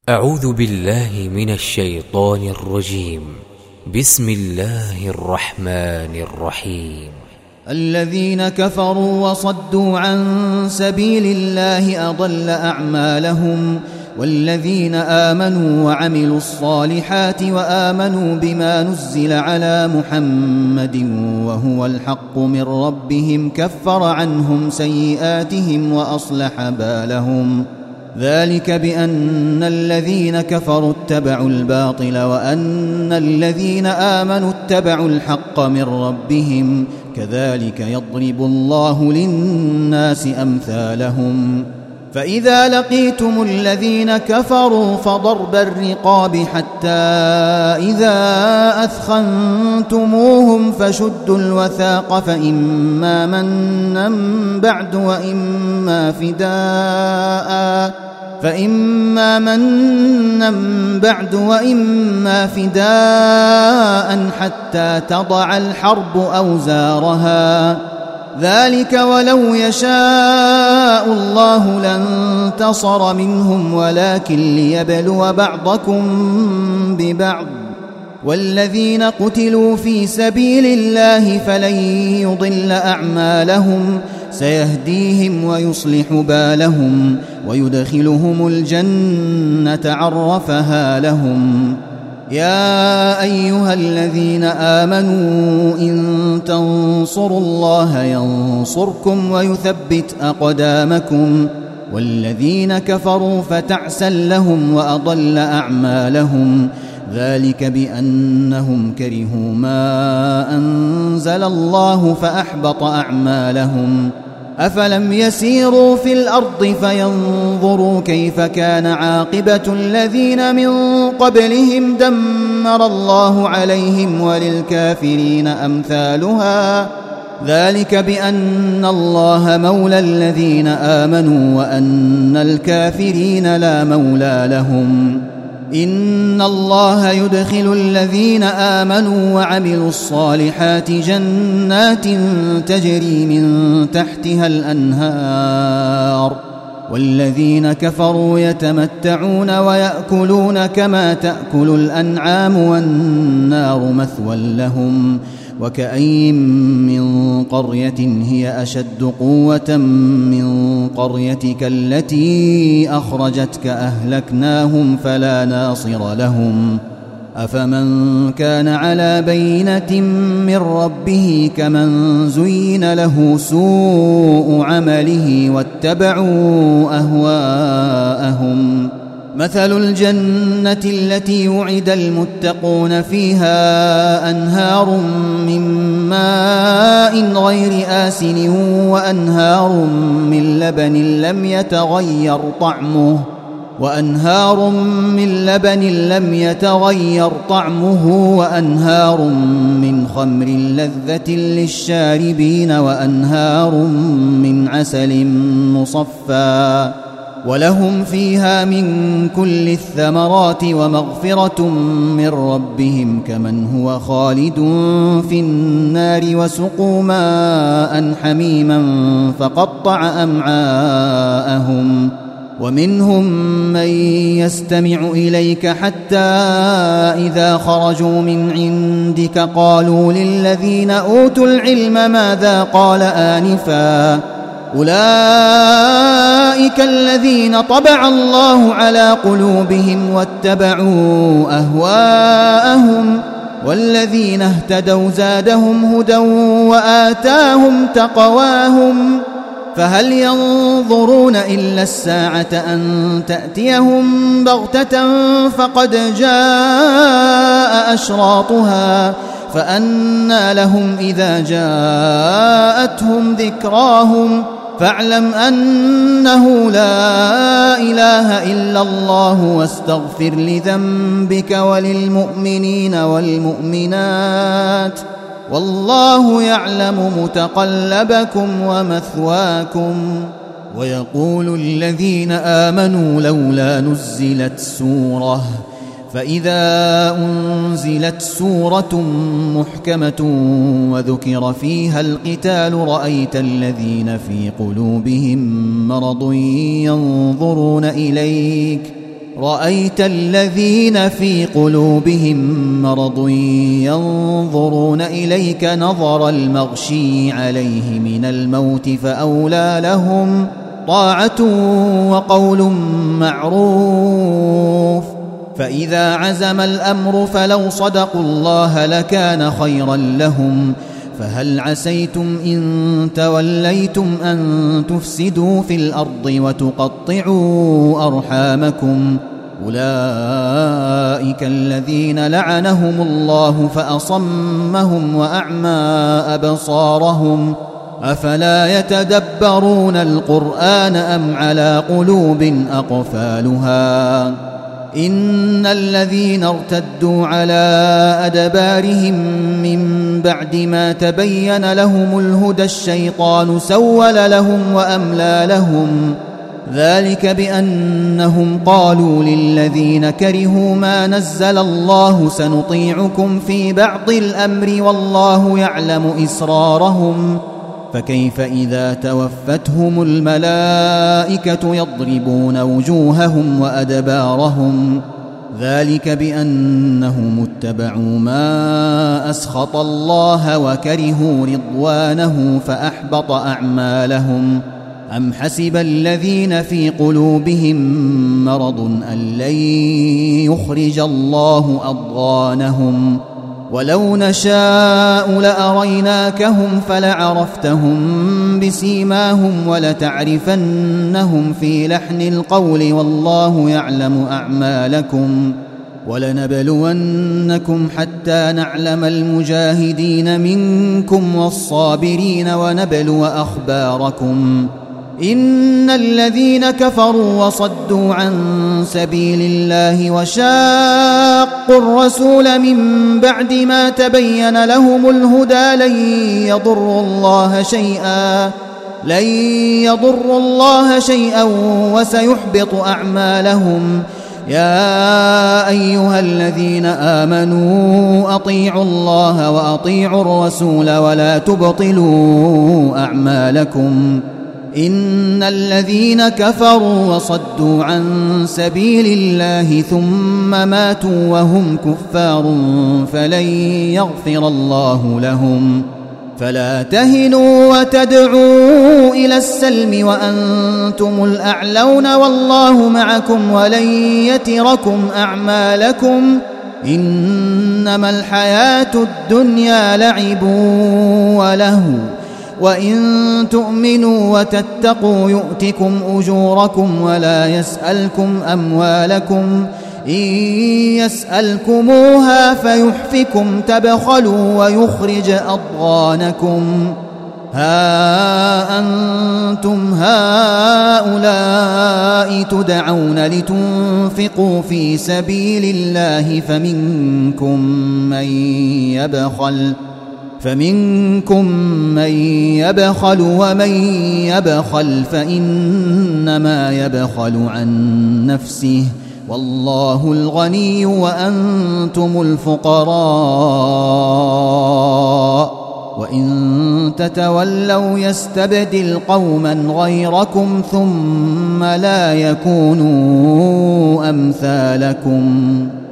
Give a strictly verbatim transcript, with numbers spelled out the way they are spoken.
أعوذ بالله من الشيطان الرجيم. بسم الله الرحمن الرحيم. الذين كفروا وصدوا عن سبيل الله أضل أعمالهم، والذين آمنوا وعملوا الصالحات وآمنوا بما نزل على محمد وهو الحق من ربهم كفر عنهم سيئاتهم وأصلح بالهم. ذلك بأن الذين كفروا اتبعوا الباطل وأن الذين آمنوا اتبعوا الحق من ربهم، كذلك يضرب الله للناس أمثالهم. فإذا لقيتم الذين كفروا فضرب الرقاب حتى إذا أثخنتموهم فشدوا الوثاق فإما منا بعد وإما فداء فإما منا بعد وإما فداء حتى تضع الحرب أوزارها. ذلك ولو يشاء الله لانتصر منهم ولكن ليبلو بعضكم ببعض. والذين قتلوا في سبيل الله فلن يضل أعمالهم، سيهديهم ويصلح بالهم ويدخلهم الجنة عرفها لهم. يا أيها الذين آمنوا إن تنصروا الله ينصركم ويثبت أقدامكم. والذين كفروا فتعسا لهم وأضل أعمالهم، ذلك بأنهم كرهوا ما أنزل الله فأحبط أعمالهم. أفلم يسيروا في الأرض فينظروا كيف كان عاقبة الذين من قبلهم دمر الله عليهم وللكافرين أمثالها. ذلك بأن الله مولى الذين آمنوا وأن الكافرين لا مولى لهم. إن الله يدخل الذين آمنوا وعملوا الصالحات جنات تجري من تحتها الأنهار، والذين كفروا يتمتعون ويأكلون كما تأكل الأنعام والنار مثوى لهم. وكأين من قرية هي أشد قوة من قريتك التي أخرجتك أهلكناهم فلا ناصر لهم. أفمن كان على بينة من ربه كمن زين له سوء عمله واتبعوا أهواءهم. مثل الجنة التي وعد المتقون فيها أنهار من ماء غير آسن وأنهار من لبن لم يتغير طعمه وأنهار من لبن لم يتغير طعمه وأنهار من خمر لذة للشاربين وأنهار من عسل مصفى، ولهم فيها من كل الثمرات ومغفرة من ربهم كمن هو خالد في النار وسقوا ماء حميما فقطع أمعاءهم. ومنهم من يستمع إليك حتى إذا خرجوا من عندك قالوا للذين أوتوا العلم ماذا قال آنفا. أولئك الذين طبع الله على قلوبهم واتبعوا أهواءهم، والذين اهتدوا زادهم هدى وآتاهم تقواهم. فهل ينظرون إلا الساعة أن تأتيهم بغتة فقد جاء أشراطها فأنى لهم إذا جاءتهم ذكراهم. فاعلم أنه لا إله إلا الله واستغفر لذنبك وللمؤمنين والمؤمنات، والله يعلم متقلبكم ومثواكم. ويقول الذين آمنوا لولا نزلت سورة، فإذا أنزلت سورة محكمة وذكر فيها القتال رأيت الذين في قلوبهم مرض ينظرون إليك رأيت الذين في قلوبهم مرض ينظرون إليك نظر المغشي عليه من الموت فأولى لهم طاعة وقول معروف. فإذا عزم الأمر فلو صدقوا الله لكان خيرا لهم. فهل عسيتم إن توليتم أن تفسدوا في الأرض وتقطعوا أرحامكم؟ أولئك الذين لعنهم الله فأصمهم وأعمى أبصارهم. أفلا يتدبرون القرآن أم على قلوب أقفالها؟ إن الذين ارتدوا على أدبارهم من بعد ما تبين لهم الهدى الشيطان سول لهم وأملى لهم. ذلك بأنهم قالوا للذين كرهوا ما نزل الله سنطيعكم في بعض الأمر والله يعلم إسرارهم. فكيف إذا توفتهم الملائكة يضربون وجوههم وأدبارهم؟ ذلك بأنهم اتبعوا ما أسخط الله وكرهوا رضوانه فأحبط أعمالهم. أم حسب الذين في قلوبهم مرض أن لن يخرج الله أضغانهم؟ ولو نشاء لأريناكهم فلعرفتهم بسيماهم ولتعرفنهم في لحن القول والله يعلم أعمالكم. ولنبلونكم حتى نعلم المجاهدين منكم والصابرين ونبلو أخباركم. إن الذين كفروا وصدوا عن سبيل الله وشاقوا الرسول من بعد ما تبين لهم الهدى لن يضروا الله شيئا لن يضروا الله شيئا وسيحبط أعمالهم. يا أيها الذين آمنوا أطيعوا الله وأطيعوا الرسول ولا تبطلوا أعمالكم. إن الذين كفروا وصدوا عن سبيل الله ثم ماتوا وهم كفار فلن يغفر الله لهم. فلا تهنوا وتدعوا إلى السلم وأنتم الأعلون والله معكم ولن يتركم أعمالكم. إنما الحياة الدنيا لعب ولهو وإن تؤمنوا وتتقوا يؤتكم أجوركم ولا يسألكم أموالكم. إن يسألكموها فيحفكم تبخلوا ويخرج أضغانكم. ها أنتم هؤلاء تدعون لتنفقوا في سبيل الله فمنكم من يبخل فمنكم من يبخل ومن يبخل فإنما يبخل عن نفسه والله الغني وأنتم الفقراء. وإن تتولوا يستبدل قوما غيركم ثم لا يكونوا أمثالكم.